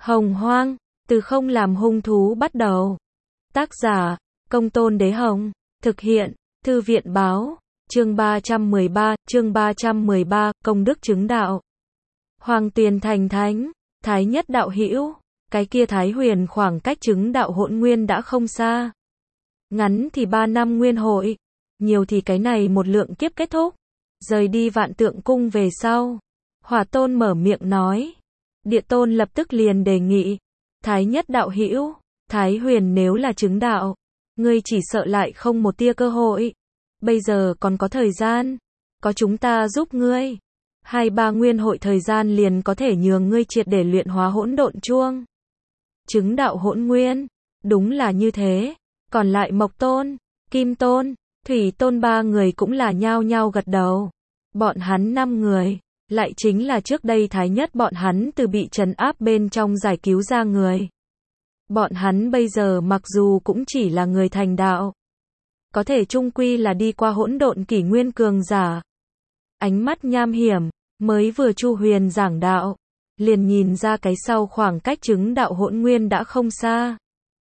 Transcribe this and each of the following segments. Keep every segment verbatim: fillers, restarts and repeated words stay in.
Hồng Hoang, từ không làm hung thú bắt đầu. Tác giả, Công Tôn Đế Hồng. Thực hiện, Thư viện Báo. Chương ba trăm mười ba, chương ba trăm mười ba, công đức chứng đạo. Hoàng Tuyền thành thánh, Thái Nhất đạo hữu, cái kia Thái Huyền khoảng cách chứng đạo hỗn nguyên đã không xa. Ngắn thì ba năm nguyên hội, nhiều thì cái này một lượng kiếp kết thúc. Rời đi Vạn Tượng Cung về sau, Hỏa Tôn mở miệng nói. Địa Tôn lập tức liền đề nghị, Thái Nhất đạo hữu, Thái Huyền nếu là chứng đạo, ngươi chỉ sợ lại không một tia cơ hội. Bây giờ còn có thời gian, có chúng ta giúp ngươi. Hai ba nguyên hội thời gian liền có thể nhường ngươi triệt để luyện hóa hỗn độn chuông. Chứng đạo hỗn nguyên, đúng là như thế. Còn lại Mộc Tôn, Kim Tôn, Thủy Tôn ba người cũng là nhao nhao gật đầu. Bọn hắn năm người, lại chính là trước đây Thái Nhất bọn hắn từ bị trấn áp bên trong giải cứu ra người. Bọn hắn bây giờ mặc dù cũng chỉ là người thành đạo, có thể chung quy là đi qua hỗn độn kỷ nguyên cường giả. Ánh mắt nham hiểm, mới vừa Chu Huyền giảng đạo, liền nhìn ra cái sau khoảng cách chứng đạo hỗn nguyên đã không xa.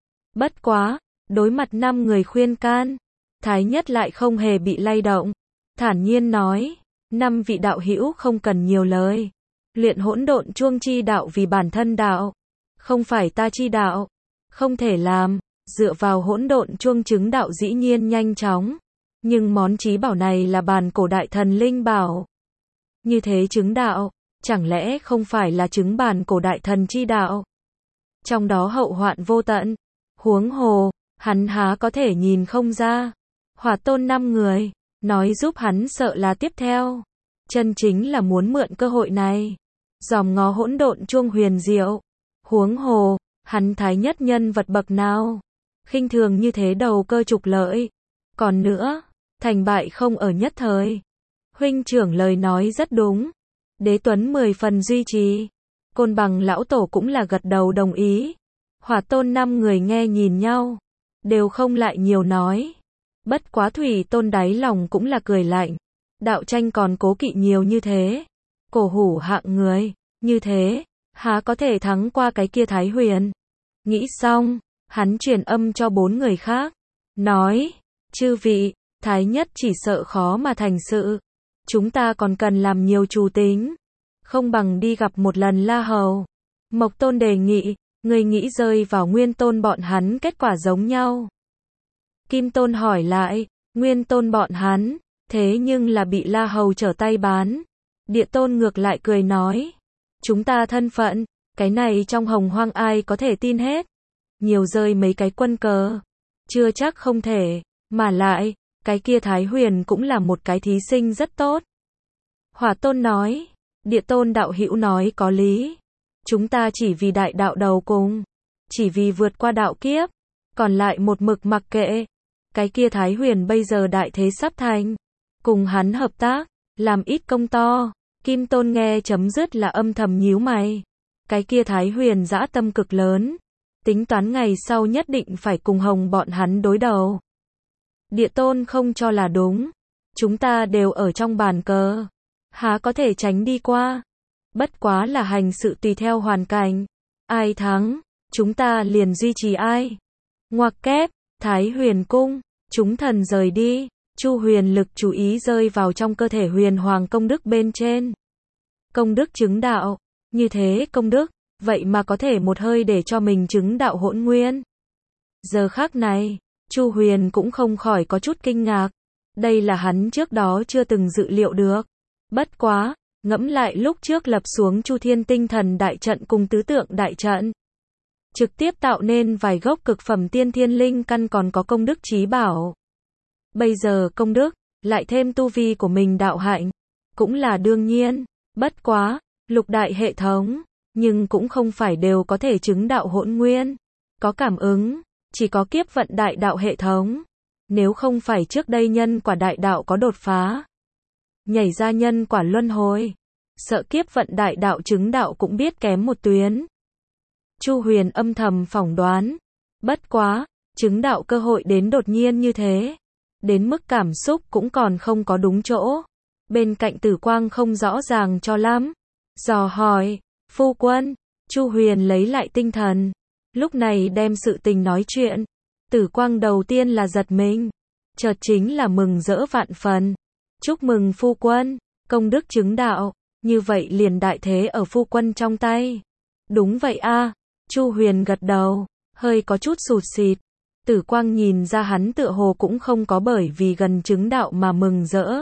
Bất quá, đối mặt năm người khuyên can, Thái Nhất lại không hề bị lay động, thản nhiên nói, năm vị đạo hữu không cần nhiều lời. Luyện hỗn độn chuông chi đạo vì bản thân đạo, không phải ta chi đạo, không thể làm. Dựa vào hỗn độn chuông chứng đạo dĩ nhiên nhanh chóng, nhưng món trí bảo này là bàn cổ đại thần linh bảo. Như thế chứng đạo, chẳng lẽ không phải là chứng bàn cổ đại thần chi đạo? Trong đó hậu hoạn vô tận, huống hồ, hắn há có thể nhìn không ra. Hỏa Tôn năm người, nói giúp hắn sợ là tiếp theo, chân chính là muốn mượn cơ hội này, dòm ngó hỗn độn chuông huyền diệu. Huống hồ, hắn Thái Nhất nhân vật bậc nào, khinh thường như thế đầu cơ trục lợi. Còn nữa, thành bại không ở nhất thời. Huynh trưởng lời nói rất đúng. Đế Tuấn mười phần duy trì. Côn Bằng lão tổ cũng là gật đầu đồng ý. Hỏa Tôn năm người nghe nhìn nhau, đều không lại nhiều nói. Bất quá Thủy Tôn đáy lòng cũng là cười lạnh. Đạo tranh còn cố kỵ nhiều như thế, cổ hủ hạng người, như thế, há có thể thắng qua cái kia Thái Huyền. Nghĩ xong, hắn truyền âm cho bốn người khác, nói, chư vị, Thái Nhất chỉ sợ khó mà thành sự. Chúng ta còn cần làm nhiều chủ tính, không bằng đi gặp một lần La Hầu. Mộc Tôn đề nghị, người nghĩ rơi vào Nguyên Tôn bọn hắn kết quả giống nhau. Kim Tôn hỏi lại, Nguyên Tôn bọn hắn, thế nhưng là bị La Hầu trở tay bán. Địa Tôn ngược lại cười nói, chúng ta thân phận, cái này trong hồng hoang ai có thể tin hết. Nhiều rơi mấy cái quân cờ, chưa chắc không thể, mà lại, cái kia Thái Huyền cũng là một cái thí sinh rất tốt. Hỏa Tôn nói, Địa Tôn đạo hữu nói có lý. Chúng ta chỉ vì đại đạo đầu cùng, chỉ vì vượt qua đạo kiếp, còn lại một mực mặc kệ. Cái kia Thái Huyền bây giờ đại thế sắp thành, cùng hắn hợp tác, làm ít công to. Kim Tôn nghe chấm dứt là âm thầm nhíu mày. Cái kia Thái Huyền dã tâm cực lớn, tính toán ngày sau nhất định phải cùng Hồng bọn hắn đối đầu. Địa Tôn không cho là đúng. Chúng ta đều ở trong bàn cờ, há có thể tránh đi qua. Bất quá là hành sự tùy theo hoàn cảnh. Ai thắng, chúng ta liền duy trì ai. Ngoặc kép, Thái Huyền cung, chúng thần rời đi. Chu Huyền lực chú ý rơi vào trong cơ thể huyền hoàng công đức bên trên. Công đức chứng đạo, như thế công đức, vậy mà có thể một hơi để cho mình chứng đạo hỗn nguyên. Giờ khắc này, Chu Huyền cũng không khỏi có chút kinh ngạc. Đây là hắn trước đó chưa từng dự liệu được. Bất quá, ngẫm lại lúc trước lập xuống Chu Thiên tinh thần đại trận cùng tứ tượng đại trận, trực tiếp tạo nên vài gốc cực phẩm tiên thiên linh căn còn có công đức chí bảo. Bây giờ công đức, lại thêm tu vi của mình đạo hạnh, cũng là đương nhiên. Bất quá, lục đại hệ thống, nhưng cũng không phải đều có thể chứng đạo hỗn nguyên. Có cảm ứng, chỉ có kiếp vận đại đạo hệ thống. Nếu không phải trước đây nhân quả đại đạo có đột phá, nhảy ra nhân quả luân hồi, sợ kiếp vận đại đạo chứng đạo cũng biết kém một tuyến. Chu Huyền âm thầm phỏng đoán. Bất quá, chứng đạo cơ hội đến đột nhiên như thế, đến mức cảm xúc cũng còn không có đúng chỗ. Bên cạnh Tử Quang không rõ ràng cho lắm, dò hỏi, phu quân, Chu Huyền lấy lại tinh thần, lúc này đem sự tình nói chuyện. Tử Quang đầu tiên là giật mình, chợt chính là mừng rỡ vạn phần. Chúc mừng phu quân, công đức chứng đạo, như vậy liền đại thế ở phu quân trong tay. Đúng vậy a, Chu Huyền gật đầu, hơi có chút sụt sịt. Tử Quang nhìn ra hắn tựa hồ cũng không có bởi vì gần chứng đạo mà mừng rỡ.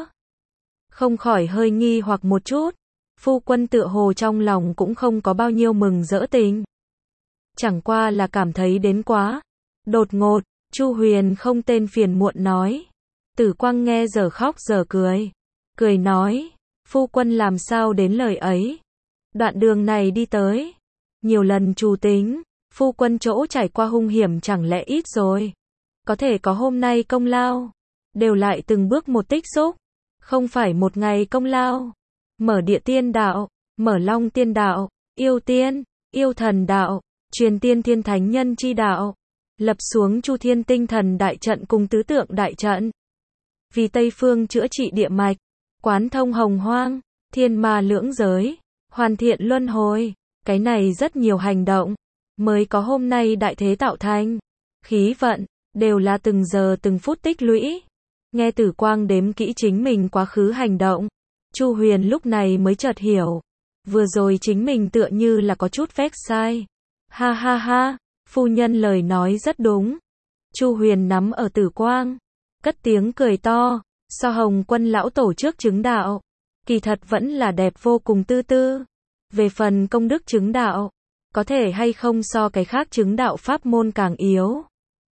Không khỏi hơi nghi hoặc một chút, phu quân tựa hồ trong lòng cũng không có bao nhiêu mừng rỡ tình. Chẳng qua là cảm thấy đến quá đột ngột. Chu Huyền không tên phiền muộn nói. Tử Quang nghe giờ khóc giờ cười. Cười nói, phu quân làm sao đến lời ấy. Đoạn đường này đi tới, nhiều lần trù tính, phu quân chỗ trải qua hung hiểm chẳng lẽ ít rồi. Có thể có hôm nay công lao, đều lại từng bước một tích xúc. Không phải một ngày công lao. Mở địa tiên đạo, mở long tiên đạo, yêu tiên, yêu thần đạo, truyền tiên thiên thánh nhân chi đạo. Lập xuống Chu Thiên tinh thần đại trận cùng tứ tượng đại trận. Vì Tây Phương chữa trị địa mạch, quán thông hồng hoang, thiên ma lưỡng giới, hoàn thiện luân hồi. Cái này rất nhiều hành động, mới có hôm nay đại thế tạo thành. Khí vận, đều là từng giờ từng phút tích lũy. Nghe Tử Quang đếm kỹ chính mình quá khứ hành động, Chu Huyền lúc này mới chợt hiểu. Vừa rồi chính mình tựa như là có chút phép sai. Ha ha ha. Phu nhân lời nói rất đúng. Chu Huyền nắm ở Tử Quang, cất tiếng cười to, so Hồng Quân lão tổ trước chứng đạo, kỳ thật vẫn là đẹp vô cùng tư tư. Về phần công đức chứng đạo, có thể hay không so cái khác chứng đạo pháp môn càng yếu.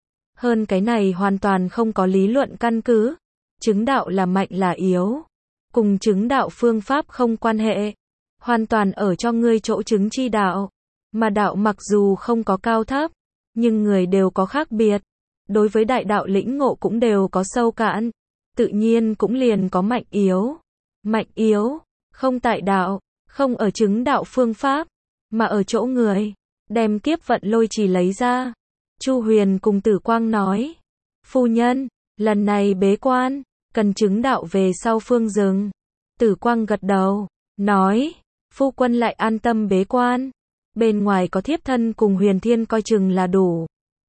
Hơn cái này hoàn toàn không có lý luận căn cứ. Chứng đạo là mạnh là yếu, cùng chứng đạo phương pháp không quan hệ. Hoàn toàn ở cho ngươi chỗ chứng chi đạo. Mà đạo mặc dù không có cao thấp, nhưng người đều có khác biệt. Đối với đại đạo lĩnh ngộ cũng đều có sâu cạn. Tự nhiên cũng liền có mạnh yếu. Mạnh yếu, không tại đạo, không ở chứng đạo phương pháp, mà ở chỗ người. Đem kiếp vận lôi trì lấy ra. Chu Huyền cùng Tử Quang nói. Phu nhân, lần này bế quan, cần chứng đạo về sau phương dừng. Tử Quang gật đầu, nói. Phu quân lại an tâm bế quan. Bên ngoài có thiếp thân cùng Huyền Thiên coi chừng là đủ.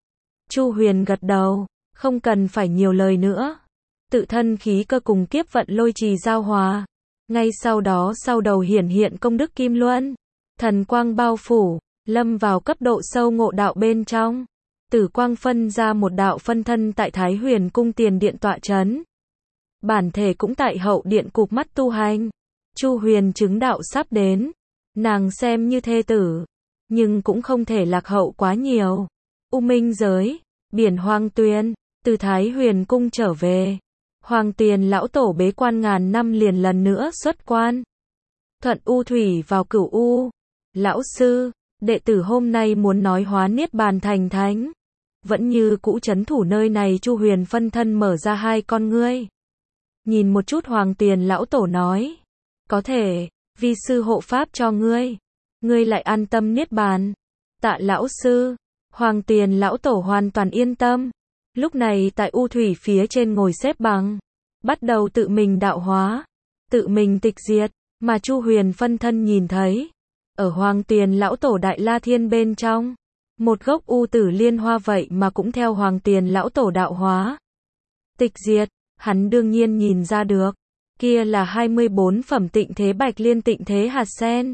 Chu Huyền gật đầu, không cần phải nhiều lời nữa. Tự thân khí cơ cùng kiếp vận lôi trì giao hòa. Ngay sau đó sau đầu hiển hiện công đức kim luân. Thần quang bao phủ, lâm vào cấp độ sâu ngộ đạo bên trong. Tử Quang phân ra một đạo phân thân tại Thái Huyền cung tiền điện tọa chấn. Bản thể cũng tại hậu điện cụp mắt tu hành. Chu Huyền chứng đạo sắp đến. Nàng xem như thê tử, nhưng cũng không thể lạc hậu quá nhiều. U Minh giới, biển Hoang Tuyền, từ Thái Huyền cung trở về. Hoàng Tiền lão tổ bế quan ngàn năm liền lần nữa xuất quan. Thuận U thủy vào Cửu U. Lão sư, đệ tử hôm nay muốn nói hóa niết bàn thành thánh. Vẫn như cũ trấn thủ nơi này. Chu Huyền phân thân mở ra hai con ngươi. Nhìn một chút Hoàng Tiền lão tổ nói. Có thể, vi sư hộ pháp cho ngươi. Ngươi lại an tâm niết bàn. Tạ lão sư. Hoàng Tiền lão tổ hoàn toàn yên tâm. Lúc này tại U thủy phía trên ngồi xếp bằng. Bắt đầu tự mình đạo hóa. Tự mình tịch diệt. Mà Chu Huyền phân thân nhìn thấy. Ở Hoàng Tiền lão tổ Đại La Thiên bên trong. Một gốc U tử liên hoa vậy mà cũng theo Hoàng Tiền lão tổ đạo hóa. Tịch diệt. Hắn đương nhiên nhìn ra được. Kia là hai mươi bốn phẩm tịnh thế bạch liên tịnh thế hạt sen.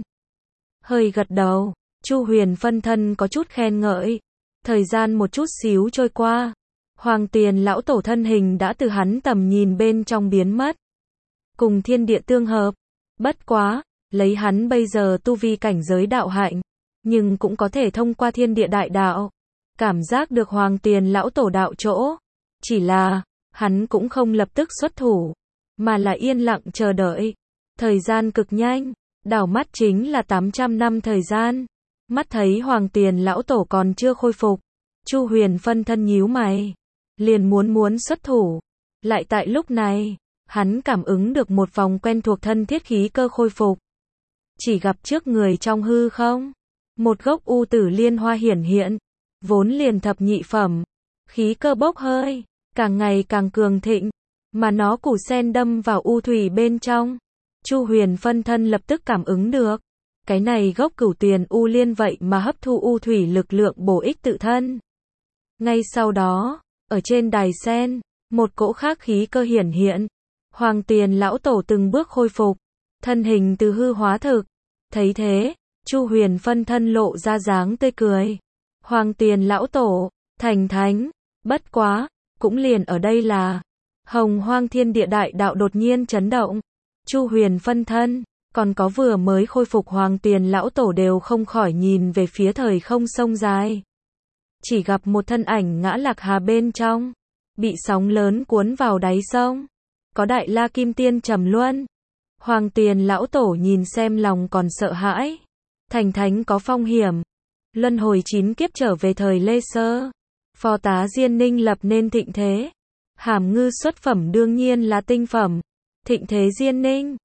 Hơi gật đầu. Chu Huyền phân thân có chút khen ngợi. Thời gian một chút xíu trôi qua. Hoàng Tiền lão tổ thân hình đã từ hắn tầm nhìn bên trong biến mất. Cùng thiên địa tương hợp. Bất quá, lấy hắn bây giờ tu vi cảnh giới đạo hạnh, nhưng cũng có thể thông qua thiên địa đại đạo. Cảm giác được Hoàng Tiền lão tổ đạo chỗ. Chỉ là, hắn cũng không lập tức xuất thủ, mà là yên lặng chờ đợi. Thời gian cực nhanh, đảo mắt chính là tám trăm năm thời gian. Mắt thấy Hoàng Tiền lão tổ còn chưa khôi phục. Chu Huyền phân thân nhíu mày. Liền muốn muốn xuất thủ. Lại tại lúc này, hắn cảm ứng được một vòng quen thuộc thân thiết khí cơ khôi phục. Chỉ gặp trước người trong hư không. Một gốc U tử liên hoa hiển hiện. Vốn liền thập nhị phẩm. Khí cơ bốc hơi. Càng ngày càng cường thịnh. Mà nó củ sen đâm vào U thủy bên trong. Chu Huyền phân thân lập tức cảm ứng được. Cái này gốc Cửu Tuyền U Liên vậy mà hấp thu u thủy lực lượng bổ ích tự thân. Ngay sau đó, ở trên đài sen, một cỗ khác khí cơ hiển hiện. Hoàng Tiền lão tổ từng bước khôi phục, thân hình từ hư hóa thực. Thấy thế, Chu Huyền phân thân lộ ra dáng tươi cười. Hoàng Tiền lão tổ, thành thánh, bất quá, cũng liền ở đây là. Hồng Hoang Thiên Địa đại đạo đột nhiên chấn động. Chu Huyền phân thân, còn có vừa mới khôi phục Hoàng Tiền lão tổ đều không khỏi nhìn về phía thời không sông dài. Chỉ gặp một thân ảnh ngã lạc hà bên trong, bị sóng lớn cuốn vào đáy sông. Có Đại La Kim Tiên trầm luân. Hoàng Tiền lão tổ nhìn xem lòng còn sợ hãi. Thành thánh có phong hiểm. Luân hồi chín kiếp trở về thời Lê Sơ. Phò tá Diên Ninh lập nên thịnh thế. Hàm ngư xuất phẩm đương nhiên là tinh phẩm. Thịnh thế Diên Ninh.